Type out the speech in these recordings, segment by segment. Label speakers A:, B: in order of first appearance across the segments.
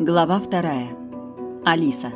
A: Глава 2. Алиса.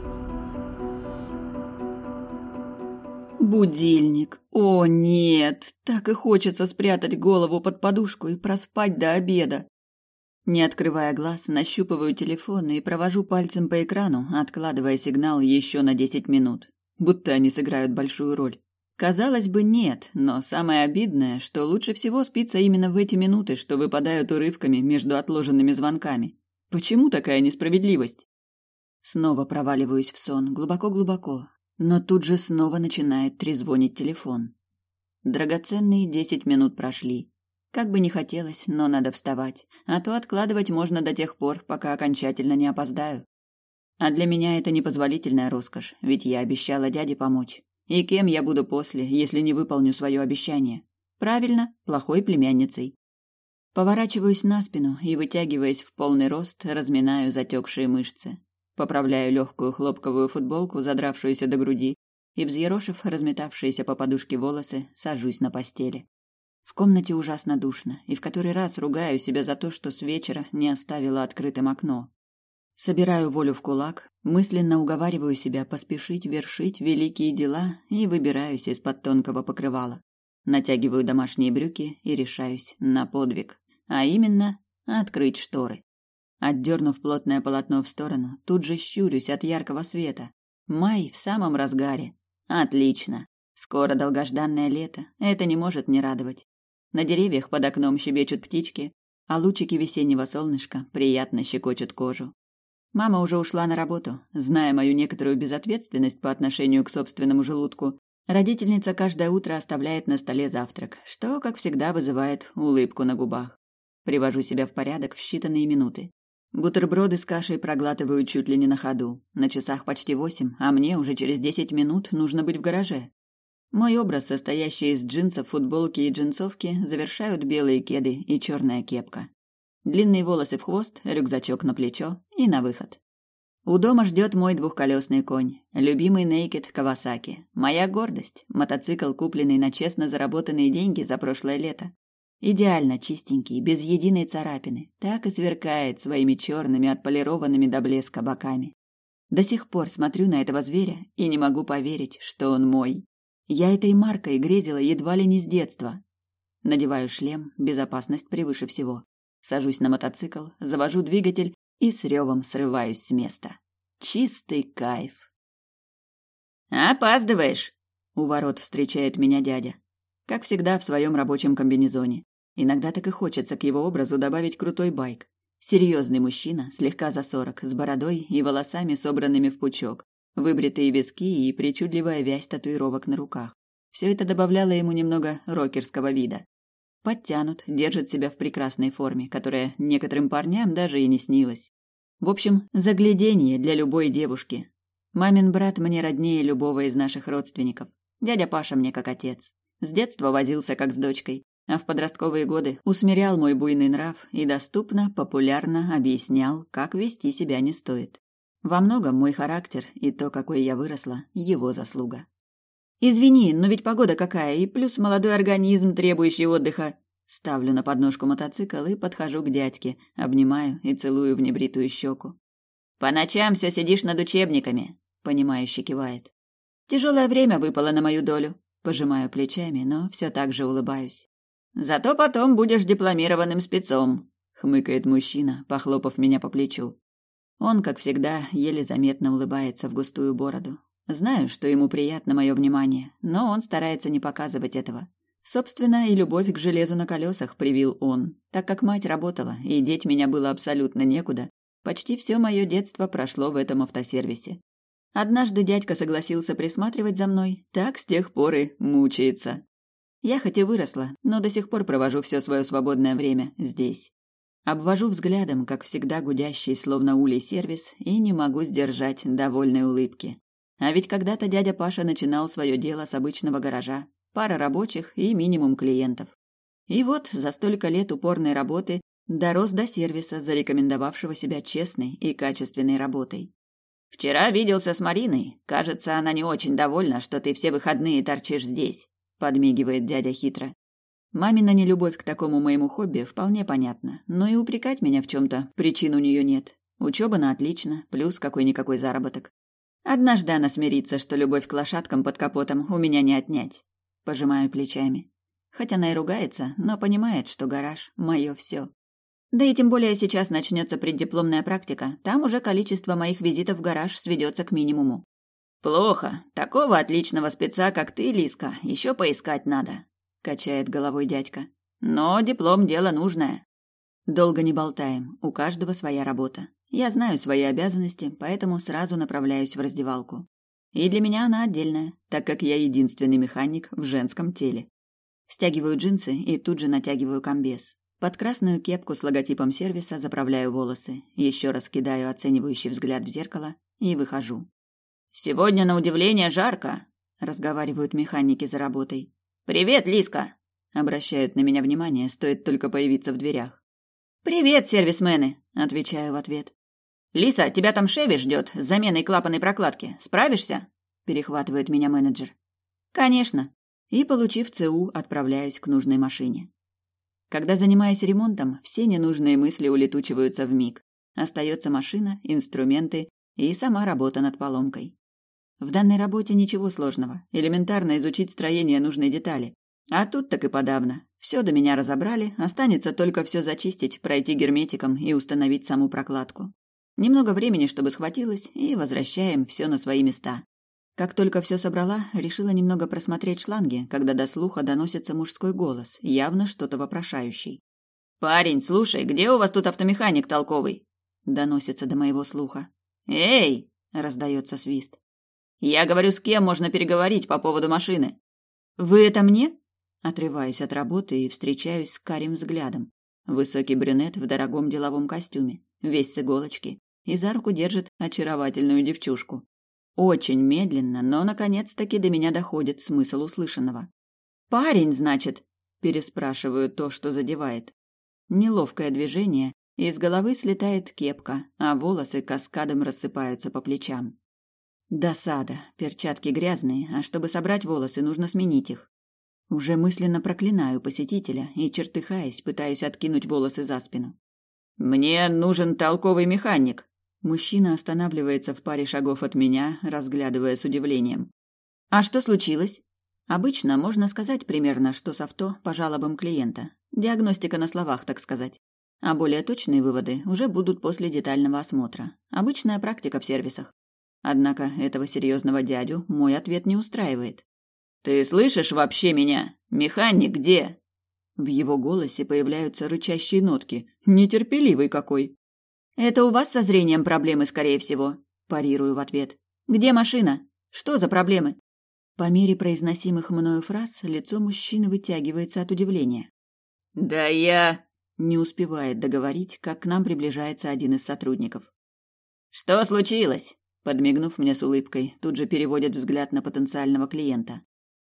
A: Будильник. О, нет! Так и хочется спрятать голову под подушку и проспать до обеда. Не открывая глаз, нащупываю телефон и провожу пальцем по экрану, откладывая сигнал еще на 10 минут. Будто они сыграют большую роль. Казалось бы, нет, но самое обидное, что лучше всего спится именно в эти минуты, что выпадают урывками между отложенными звонками. Почему такая несправедливость? Снова проваливаюсь в сон, глубоко-глубоко, но тут же снова начинает трезвонить телефон. Драгоценные 10 минут прошли. Как бы не хотелось, но надо вставать, а то откладывать можно до тех пор, пока окончательно не опоздаю. А для меня это непозволительная роскошь, ведь я обещала дяде помочь. И кем я буду после, если не выполню свое обещание? Правильно, плохой племянницей. Поворачиваюсь на спину и, вытягиваясь в полный рост, разминаю затекшие мышцы. Поправляю легкую хлопковую футболку, задравшуюся до груди, и, взъерошив разметавшиеся по подушке волосы, сажусь на постели. В комнате ужасно душно, и в который раз ругаю себя за то, что с вечера не оставила открытым окно. Собираю волю в кулак, мысленно уговариваю себя поспешить вершить великие дела и выбираюсь из-под тонкого покрывала. Натягиваю домашние брюки и решаюсь на подвиг. А именно, открыть шторы. Отдернув плотное полотно в сторону, тут же щурюсь от яркого света. Май в самом разгаре. Отлично. Скоро долгожданное лето. Это не может не радовать. На деревьях под окном щебечут птички, а лучики весеннего солнышка приятно щекочут кожу. Мама уже ушла на работу. Зная мою некоторую безответственность по отношению к собственному желудку, родительница каждое утро оставляет на столе завтрак, что, как всегда, вызывает улыбку на губах. Привожу себя в порядок в считанные минуты. Бутерброды с кашей проглатываю чуть ли не на ходу. На часах почти 8, а мне уже через 10 минут нужно быть в гараже. Мой образ, состоящий из джинсов, футболки и джинсовки, завершают белые кеды и черная кепка. Длинные волосы в хвост, рюкзачок на плечо и на выход. У дома ждет мой двухколесный конь, любимый Naked Kawasaki. Моя гордость, мотоцикл, купленный на честно заработанные деньги за прошлое лето. Идеально чистенький, без единой царапины, так и сверкает своими черными, отполированными до блеска боками. До сих пор смотрю на этого зверя и не могу поверить, что он мой. Я этой маркой грезила едва ли не с детства. Надеваю шлем, безопасность превыше всего. Сажусь на мотоцикл, завожу двигатель и с ревом срываюсь с места. Чистый кайф. «Опаздываешь!» У ворот встречает меня дядя. Как всегда, в своем рабочем комбинезоне. Иногда так и хочется к его образу добавить крутой байк. Серьезный мужчина, слегка за 40, с бородой и волосами, собранными в пучок, выбритые виски и причудливая вязь татуировок на руках. Все это добавляло ему немного рокерского вида. Подтянут, держит себя в прекрасной форме, которая некоторым парням даже и не снилась. В общем, загляденье для любой девушки. Мамин брат мне роднее любого из наших родственников. Дядя Паша мне как отец. С детства возился как с дочкой, а в подростковые годы усмирял мой буйный нрав и доступно, популярно объяснял, как вести себя не стоит. Во многом мой характер и то, какой я выросла, его заслуга. «Извини, но ведь погода какая, и плюс молодой организм, требующий отдыха». Ставлю на подножку мотоцикл и подхожу к дядьке, обнимаю и целую в небритую щеку. «По ночам все сидишь над учебниками», — понимающе кивает. «Тяжелое время выпало на мою долю». Пожимаю плечами, но все так же улыбаюсь. «Зато потом будешь дипломированным спецом», — хмыкает мужчина, похлопав меня по плечу. Он, как всегда, еле заметно улыбается в густую бороду. Знаю, что ему приятно мое внимание, но он старается не показывать этого. Собственно, и любовь к железу на колесах привил он. Так как мать работала, и деть меня было абсолютно некуда, почти все мое детство прошло в этом автосервисе. Однажды дядька согласился присматривать за мной, так с тех пор и мучается. Я хоть и выросла, но до сих пор провожу все свое свободное время здесь. Обвожу взглядом, как всегда, гудящий, словно улей сервис, и не могу сдержать довольной улыбки. А ведь когда-то дядя Паша начинал свое дело с обычного гаража, пара рабочих и минимум клиентов. И вот за столько лет упорной работы дорос до сервиса, зарекомендовавшего себя честной и качественной работой. «Вчера виделся с Мариной. Кажется, она не очень довольна, что ты все выходные торчишь здесь», — подмигивает дядя хитро. Мамина нелюбовь к такому моему хобби вполне понятна, но и упрекать меня в чем-то причин у нее нет. Учеба на отлично, плюс какой-никакой заработок. Однажды она смирится, что любовь к лошадкам под капотом у меня не отнять. Пожимаю плечами. Хоть она и ругается, но понимает, что гараж – мое все. Да и тем более сейчас начнется преддипломная практика, там уже количество моих визитов в гараж сведется к минимуму. «Плохо. Такого отличного спеца, как ты, Лиска, еще поискать надо», – качает головой дядька. «Но диплом – дело нужное». Долго не болтаем, у каждого своя работа. Я знаю свои обязанности, поэтому сразу направляюсь в раздевалку. И для меня она отдельная, так как я единственный механик в женском теле. Стягиваю джинсы и тут же натягиваю комбез. Под красную кепку с логотипом сервиса заправляю волосы, еще раз кидаю оценивающий взгляд в зеркало и выхожу. «Сегодня, на удивление, жарко», – разговаривают механики за работой. «Привет, Лиска!» – обращают на меня внимание, стоит только появиться в дверях. «Привет, сервисмены!» – отвечаю в ответ. «Лиса, тебя там Шеви ждет с заменой клапанной прокладки. Справишься?» – перехватывает меня менеджер. «Конечно!» И, получив ЦУ, отправляюсь к нужной машине. Когда занимаюсь ремонтом, все ненужные мысли улетучиваются вмиг. Остается машина, инструменты и сама работа над поломкой. В данной работе ничего сложного, элементарно изучить строение нужной детали. А тут так и подавно. Все до меня разобрали, останется только все зачистить, пройти герметиком и установить саму прокладку. Немного времени, чтобы схватилось, и возвращаем все на свои места. Как только все собрала, решила немного просмотреть шланги, когда до слуха доносится мужской голос, явно что-то вопрошающий. «Парень, слушай, где у вас тут автомеханик толковый?» Доносится до моего слуха. «Эй!» – раздается свист. «Я говорю, с кем можно переговорить по поводу машины?» «Вы это мне?» Отрываюсь от работы и встречаюсь с карим взглядом. Высокий брюнет в дорогом деловом костюме, весь с иголочки, и за руку держит очаровательную девчушку. Очень медленно, но наконец-таки до меня доходит смысл услышанного. «Парень, значит?» – переспрашиваю то, что задевает. Неловкое движение, и с головы слетает кепка, а волосы каскадом рассыпаются по плечам. Досада, перчатки грязные, а чтобы собрать волосы, нужно сменить их. Уже мысленно проклинаю посетителя и, чертыхаясь, пытаюсь откинуть волосы за спину. «Мне нужен толковый механик». Мужчина останавливается в паре шагов от меня, разглядывая с удивлением. «А что случилось?» Обычно можно сказать примерно, что с авто по жалобам клиента. Диагностика на словах, так сказать. А более точные выводы уже будут после детального осмотра. Обычная практика в сервисах. Однако этого серьезного дядю мой ответ не устраивает. «Ты слышишь вообще меня? Механик где?» В его голосе появляются рычащие нотки. Нетерпеливый какой. «Это у вас со зрением проблемы, скорее всего», – парирую в ответ. «Где машина? Что за проблемы?» По мере произносимых мною фраз лицо мужчины вытягивается от удивления. «Да я...» – не успевает договорить, как к нам приближается один из сотрудников. «Что случилось?» – подмигнув мне с улыбкой, тут же переводит взгляд на потенциального клиента.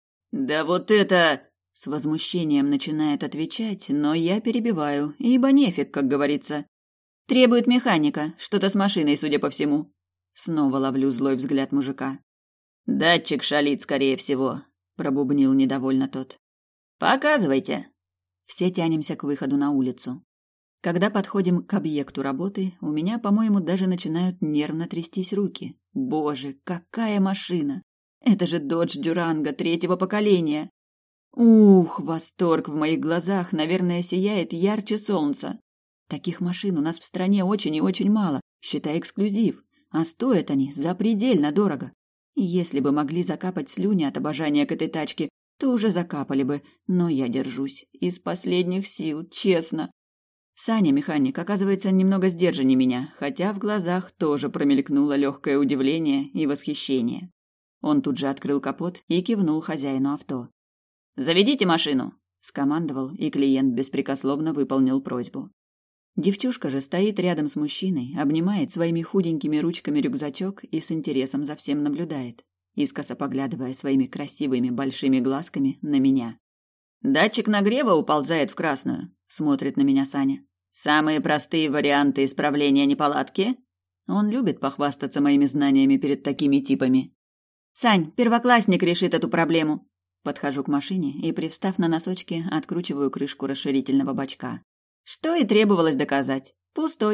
A: «Да вот это...» – с возмущением начинает отвечать, но я перебиваю, ибо нефиг, как говорится. «Требует механика, что-то с машиной, судя по всему». Снова ловлю злой взгляд мужика. «Датчик шалит, скорее всего», – пробубнил недовольно тот. «Показывайте». Все тянемся к выходу на улицу. Когда подходим к объекту работы, у меня, по-моему, даже начинают нервно трястись руки. Боже, какая машина! Это же Dodge Durango 3-го поколения. Ух, восторг в моих глазах, наверное, сияет ярче солнца. Таких машин у нас в стране очень и очень мало, считай эксклюзив, а стоят они запредельно дорого. Если бы могли закапать слюни от обожания к этой тачке, то уже закапали бы, но я держусь из последних сил, честно. Саня, механик, оказывается немного сдержаннее меня, хотя в глазах тоже промелькнуло легкое удивление и восхищение. Он тут же открыл капот и кивнул хозяину авто. «Заведите машину!» – скомандовал, и клиент беспрекословно выполнил просьбу. Девчушка же стоит рядом с мужчиной, обнимает своими худенькими ручками рюкзачок и с интересом за всем наблюдает, искоса поглядывая своими красивыми большими глазками на меня. «Датчик нагрева уползает в красную», – смотрит на меня Саня. «Самые простые варианты исправления неполадки?» Он любит похвастаться моими знаниями перед такими типами. «Сань, первоклассник решит эту проблему». Подхожу к машине и, привстав на носочки, откручиваю крышку расширительного бачка. Что и требовалось доказать. Пустой.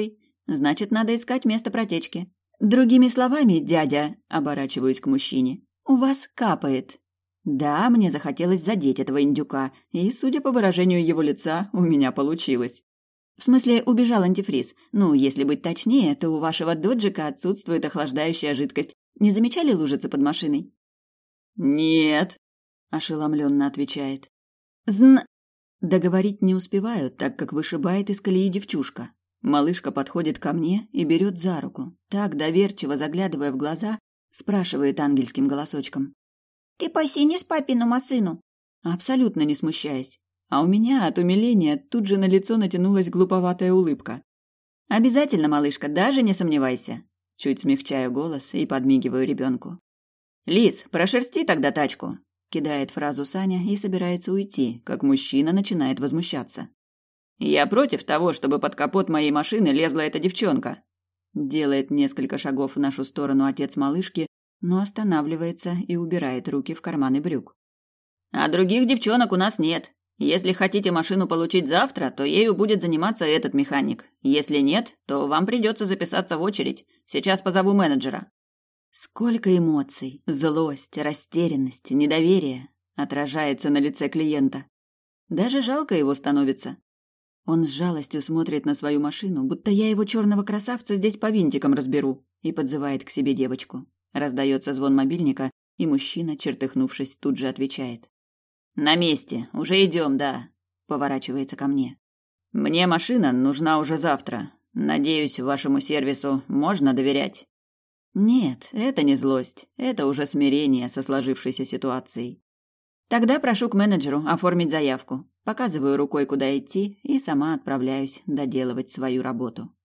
A: Значит, надо искать место протечки. Другими словами, дядя, оборачиваюсь к мужчине, у вас капает. Да, мне захотелось задеть этого индюка, и, судя по выражению его лица, у меня получилось. В смысле, убежал антифриз. Ну, если быть точнее, то у вашего доджика отсутствует охлаждающая жидкость. Не замечали лужицы под машиной? Нет, ошеломленно отвечает. Договорить не успеваю, так как вышибает из колеи девчушка. Малышка подходит ко мне и берет за руку. Так, доверчиво заглядывая в глаза, спрашивает ангельским голосочком. «Ты посинешь папину машину?» Абсолютно не смущаясь. А у меня от умиления тут же на лицо натянулась глуповатая улыбка. «Обязательно, малышка, даже не сомневайся!» Чуть смягчаю голос и подмигиваю ребенку. «Лиз, прошерсти тогда тачку!» Кидает фразу Саня и собирается уйти, как мужчина начинает возмущаться. «Я против того, чтобы под капот моей машины лезла эта девчонка!» Делает несколько шагов в нашу сторону отец малышки, но останавливается и убирает руки в карманы брюк. «А других девчонок у нас нет. Если хотите машину получить завтра, то ею будет заниматься этот механик. Если нет, то вам придется записаться в очередь. Сейчас позову менеджера». Сколько эмоций, злость, растерянность, недоверие отражается на лице клиента. Даже жалко его становится. Он с жалостью смотрит на свою машину, будто я его черного красавца здесь по винтикам разберу, и подзывает к себе девочку. Раздается звон мобильника, и мужчина, чертыхнувшись, тут же отвечает. «На месте, уже идем, да», — поворачивается ко мне. «Мне машина нужна уже завтра. Надеюсь, вашему сервису можно доверять». Нет, это не злость, это уже смирение со сложившейся ситуацией. Тогда прошу к менеджеру оформить заявку. Показываю рукой, куда идти, и сама отправляюсь доделывать свою работу.